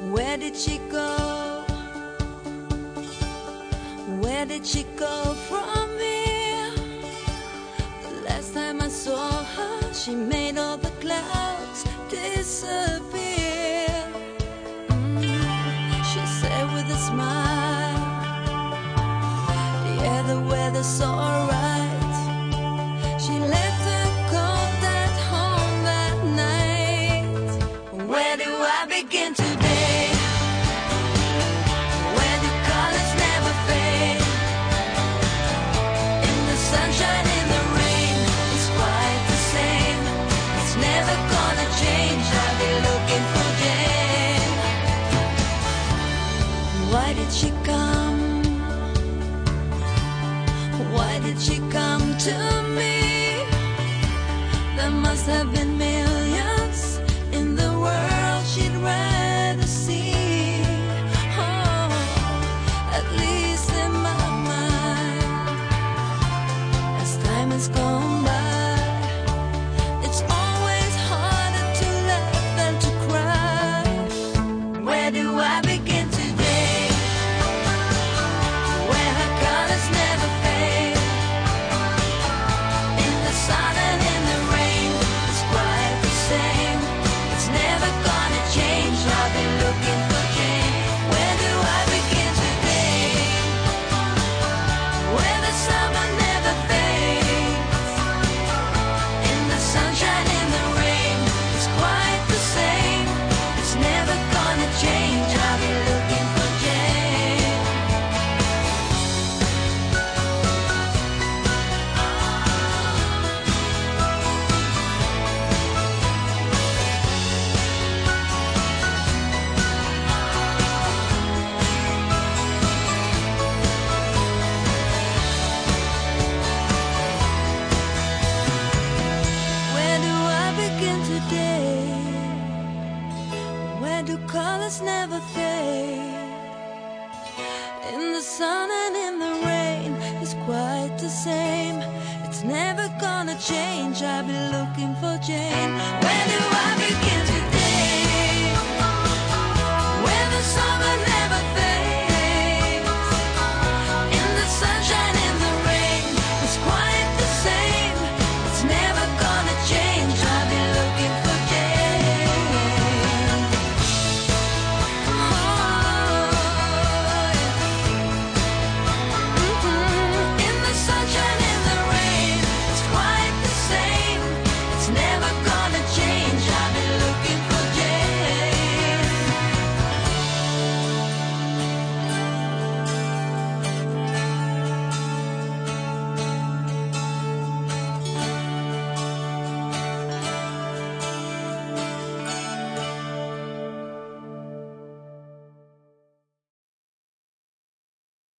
Where did she go? Where did she go from here? The last time I saw her, she made all the clouds disappear. She said with a smile, yeah, the weather's alright. She left her coat at home that night. Where do I begin today? Where do colors never fade? In the sunshine, in the rain, it's quite the same. It's never gonna change. I'll be looking for Jane. Why did she come? Why did she come to me? There must have been millions in the world she'd rather see. Oh, at least in my mind. As time has gone by, it's always harder to laugh than to cry. Where do I begin today? Where her colors never fade. In the sun and in the rain, it's quite the same. It's never gonna change. I'll be looking for Jane. Where do I begin today? Where the summer never fades. In the sunshine, in the rain, it's quite the same. It's never gonna change. I'll be looking for Jane. Where do I begin today? Where do colors never fade? In the sun and in the rain, it's quite the same. It's never gonna change. I'll be looking for Jane. Where do I begin